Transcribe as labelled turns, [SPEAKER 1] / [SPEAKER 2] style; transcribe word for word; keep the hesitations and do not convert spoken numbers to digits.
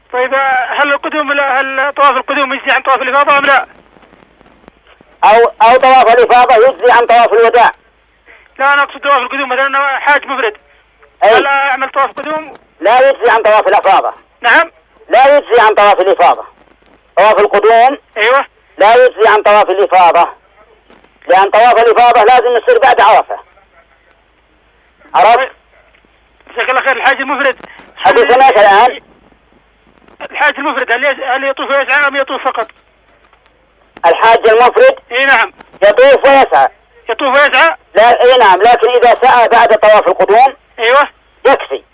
[SPEAKER 1] طيب هل القدوم هل طواف القدوم يجزي عن طواف الإفاضة أم لا؟
[SPEAKER 2] أو أو طواف الإفاضة يجزي عن طواف الوداع.
[SPEAKER 1] لا أنا أقصد طواف القدوم مثلا حاج مفرد.
[SPEAKER 2] أي.
[SPEAKER 1] هل أعمل طواف قدوم؟
[SPEAKER 2] لا يجزي عن طواف الإفاضة.
[SPEAKER 1] نعم.
[SPEAKER 2] لا يجزي عن طواف الإفاضة. طواف القدوم.
[SPEAKER 1] أيوة.
[SPEAKER 2] لا يجزي عن طواف الإفاضة، لأن طواف الإفاضة لازم يصير بعد عرفة. عرفت؟
[SPEAKER 1] جزاك الله خير. الحاج المفرد
[SPEAKER 2] حديثنا الآن.
[SPEAKER 1] الحاج المفرد هل هل يطوف ويسعى أم يطوف فقط؟
[SPEAKER 2] الحاج المفرد
[SPEAKER 1] اي نعم
[SPEAKER 2] يطوف ويسعى.
[SPEAKER 1] يطوف ويسعى؟
[SPEAKER 2] لا اي نعم، لكن إذا سعى بعد طواف القدوم
[SPEAKER 1] ايوه
[SPEAKER 2] يكفي.